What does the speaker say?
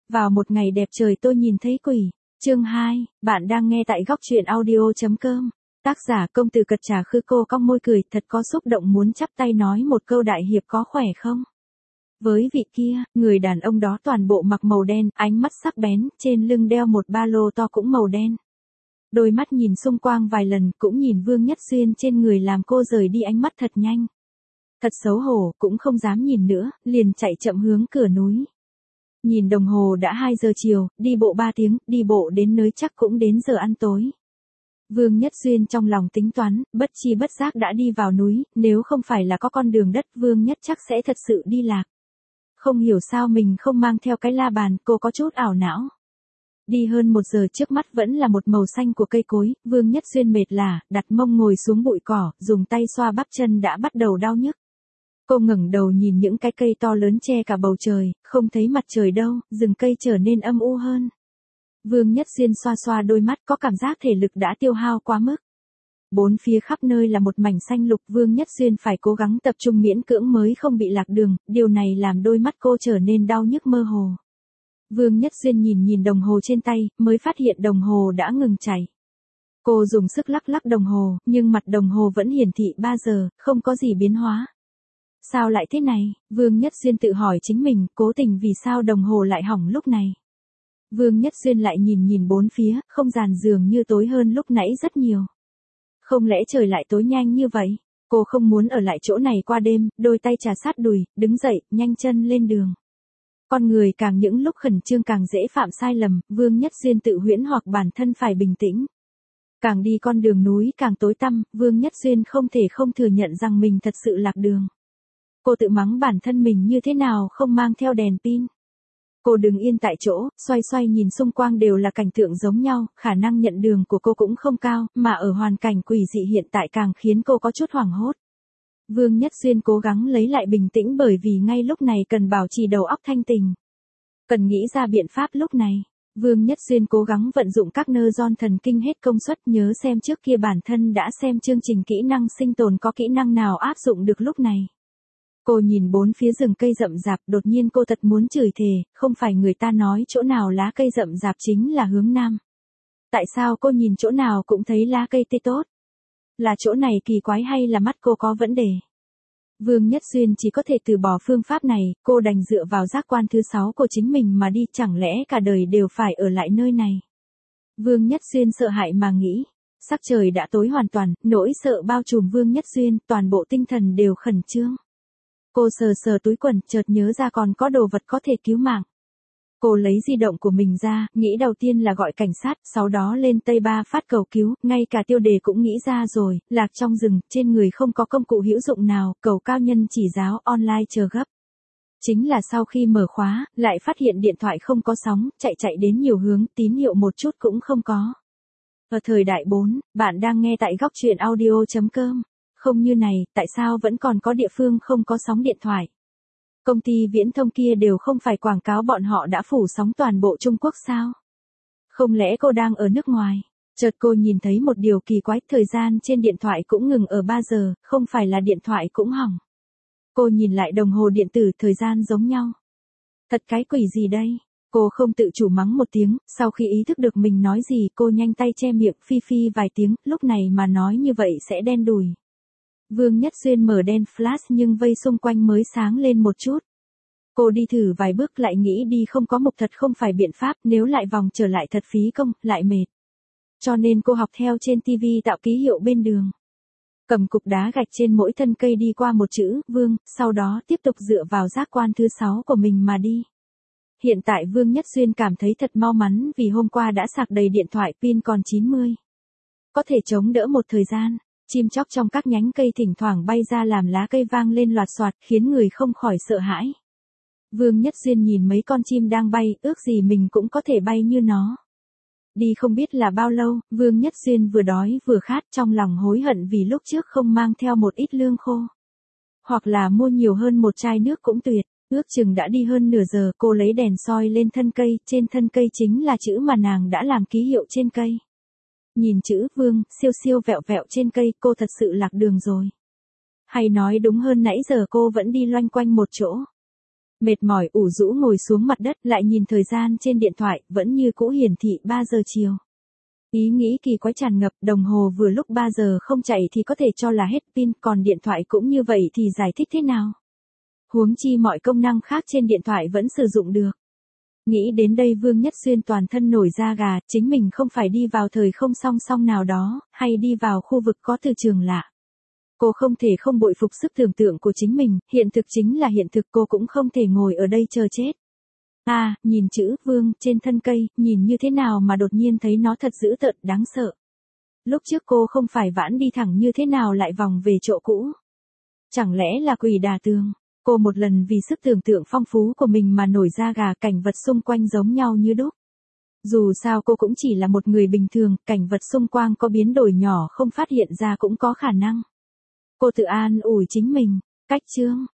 Vào một ngày đẹp trời tôi nhìn thấy quỷ. Chương 2, bạn đang nghe tại góc truyện audio.com. Tác giả công tử cật trà khư cô cong môi cười thật có xúc động muốn chắp tay nói một câu đại hiệp có khỏe không? Với vị kia, người đàn ông đó toàn bộ mặc màu đen, ánh mắt sắc bén, trên lưng đeo một ba lô to cũng màu đen. Đôi mắt nhìn xung quanh vài lần cũng nhìn Vương Nhất Xuyên trên người làm cô rời đi ánh mắt thật nhanh. Thật xấu hổ, cũng không dám nhìn nữa, liền chạy chậm hướng cửa núi. Nhìn đồng hồ đã 2 giờ chiều, đi bộ 3 tiếng, đi bộ đến nơi chắc cũng đến giờ ăn tối. Vương Nhất Xuyên trong lòng tính toán, bất chi bất giác đã đi vào núi, nếu không phải là có con đường đất Vương Nhất chắc sẽ thật sự đi lạc. Không hiểu sao mình không mang theo cái la bàn, cô có chút ảo não. Đi hơn 1 giờ trước mắt vẫn là một màu xanh của cây cối, Vương Nhất Xuyên mệt lả, đặt mông ngồi xuống bụi cỏ, dùng tay xoa bắp chân đã bắt đầu đau nhức. Cô ngẩng đầu nhìn những cái cây to lớn che cả bầu trời, không thấy mặt trời đâu, rừng cây trở nên âm u hơn. Vương Nhất Xuyên xoa xoa đôi mắt có cảm giác thể lực đã tiêu hao quá mức. Bốn phía khắp nơi là một mảnh xanh lục, Vương Nhất Xuyên phải cố gắng tập trung miễn cưỡng mới không bị lạc đường, điều này làm đôi mắt cô trở nên đau nhức mơ hồ. Vương Nhất Xuyên nhìn đồng hồ trên tay, mới phát hiện đồng hồ đã ngừng chảy. Cô dùng sức lắc lắc đồng hồ, nhưng mặt đồng hồ vẫn hiển thị 3 giờ, không có gì biến hóa. Sao lại thế này? Vương Nhất Xuyên tự hỏi chính mình, cố tình vì sao đồng hồ lại hỏng lúc này. Vương Nhất Xuyên lại nhìn bốn phía, không gian dường như tối hơn lúc nãy rất nhiều. Không lẽ trời lại tối nhanh như vậy? Cô không muốn ở lại chỗ này qua đêm, đôi tay trà sát đùi, đứng dậy, nhanh chân lên đường. Con người càng những lúc khẩn trương càng dễ phạm sai lầm, Vương Nhất Xuyên tự huyễn hoặc bản thân phải bình tĩnh. Càng đi con đường núi càng tối tăm, Vương Nhất Xuyên không thể không thừa nhận rằng mình thật sự lạc đường. Cô tự mắng bản thân mình như thế nào không mang theo đèn pin. Cô đứng yên tại chỗ, xoay nhìn xung quanh đều là cảnh tượng giống nhau, khả năng nhận đường của cô cũng không cao, mà ở hoàn cảnh quỷ dị hiện tại càng khiến cô có chút hoảng hốt. Vương Nhất Xuyên cố gắng lấy lại bình tĩnh bởi vì ngay lúc này cần bảo trì đầu óc thanh tình. Cần nghĩ ra biện pháp lúc này. Vương Nhất Xuyên cố gắng vận dụng các nơ ron thần kinh hết công suất, nhớ xem trước kia bản thân đã xem chương trình kỹ năng sinh tồn có kỹ năng nào áp dụng được lúc này. Cô nhìn bốn phía rừng cây rậm rạp, đột nhiên cô thật muốn chửi thề, không phải người ta nói chỗ nào lá cây rậm rạp chính là hướng nam. Tại sao cô nhìn chỗ nào cũng thấy lá cây tươi tốt? Là chỗ này kỳ quái hay là mắt cô có vấn đề? Vương Nhất Xuyên chỉ có thể từ bỏ phương pháp này, cô đành dựa vào giác quan thứ 6 của chính mình mà đi, chẳng lẽ cả đời đều phải ở lại nơi này? Vương Nhất Xuyên sợ hãi mà nghĩ. Sắc trời đã tối hoàn toàn, nỗi sợ bao trùm Vương Nhất Xuyên, toàn bộ tinh thần đều khẩn trương. Cô sờ túi quần, chợt nhớ ra còn có đồ vật có thể cứu mạng. Cô lấy di động của mình ra, nghĩ đầu tiên là gọi cảnh sát, sau đó lên Tây Ba phát cầu cứu, ngay cả tiêu đề cũng nghĩ ra rồi, lạc trong rừng, trên người không có công cụ hữu dụng nào, cầu cao nhân chỉ giáo online chờ gấp. Chính là sau khi mở khóa, lại phát hiện điện thoại không có sóng, chạy đến nhiều hướng, tín hiệu một chút cũng không có. Ở thời đại 4, bạn đang nghe tại góc truyện audio.com. Không như này, tại sao vẫn còn có địa phương không có sóng điện thoại? Công ty viễn thông kia đều không phải quảng cáo bọn họ đã phủ sóng toàn bộ Trung Quốc sao? Không lẽ cô đang ở nước ngoài? Chợt cô nhìn thấy một điều kỳ quái, thời gian trên điện thoại cũng ngừng ở 3 giờ, không phải là điện thoại cũng hỏng. Cô nhìn lại đồng hồ điện tử, thời gian giống nhau. Thật cái quỷ gì đây? Cô không tự chủ mắng một tiếng, sau khi ý thức được mình nói gì cô nhanh tay che miệng phi vài tiếng, lúc này mà nói như vậy sẽ đen đủi. Vương Nhất Xuyên mở đèn flash nhưng vây xung quanh mới sáng lên một chút. Cô đi thử vài bước lại nghĩ đi không có mục thật không phải biện pháp, nếu lại vòng trở lại thật phí công, lại mệt. Cho nên cô học theo trên TV tạo ký hiệu bên đường. Cầm cục đá gạch trên mỗi thân cây đi qua một chữ Vương, sau đó tiếp tục dựa vào giác quan thứ 6 của mình mà đi. Hiện tại Vương Nhất Xuyên cảm thấy thật mau mắn vì hôm qua đã sạc đầy điện thoại, pin còn 90. Có thể chống đỡ một thời gian. Chim chóc trong các nhánh cây thỉnh thoảng bay ra làm lá cây vang lên loạt soạt, khiến người không khỏi sợ hãi. Vương Nhất Xuyên nhìn mấy con chim đang bay, ước gì mình cũng có thể bay như nó. Đi không biết là bao lâu, Vương Nhất Xuyên vừa đói vừa khát, trong lòng hối hận vì lúc trước không mang theo một ít lương khô. Hoặc là mua nhiều hơn một chai nước cũng tuyệt. Ước chừng đã đi hơn nửa giờ, cô lấy đèn soi lên thân cây, trên thân cây chính là chữ mà nàng đã làm ký hiệu trên cây. Nhìn chữ Vương, siêu vẹo trên cây, cô thật sự lạc đường rồi. Hay nói đúng hơn nãy giờ cô vẫn đi loanh quanh một chỗ. Mệt mỏi ủ rũ ngồi xuống mặt đất lại nhìn thời gian trên điện thoại, vẫn như cũ hiển thị 3 giờ chiều. Ý nghĩ kỳ quái tràn ngập, đồng hồ vừa lúc 3 giờ không chạy thì có thể cho là hết pin, còn điện thoại cũng như vậy thì giải thích thế nào? Huống chi mọi công năng khác trên điện thoại vẫn sử dụng được. Nghĩ đến đây Vương Nhất Xuyên toàn thân nổi da gà, chính mình không phải đi vào thời không song song nào đó, hay đi vào khu vực có từ trường lạ. Cô không thể không bội phục sức tưởng tượng của chính mình, hiện thực chính là hiện thực, cô cũng không thể ngồi ở đây chờ chết. Nhìn chữ Vương trên thân cây, nhìn như thế nào mà đột nhiên thấy nó thật dữ tợn, đáng sợ. Lúc trước cô không phải vãn đi thẳng như thế nào lại vòng về chỗ cũ. Chẳng lẽ là quỷ đả tường? Cô một lần vì sức tưởng tượng phong phú của mình mà nổi da gà, cảnh vật xung quanh giống nhau như đúc. Dù sao cô cũng chỉ là một người bình thường, cảnh vật xung quanh có biến đổi nhỏ không phát hiện ra cũng có khả năng. Cô tự an ủi chính mình, cách chương.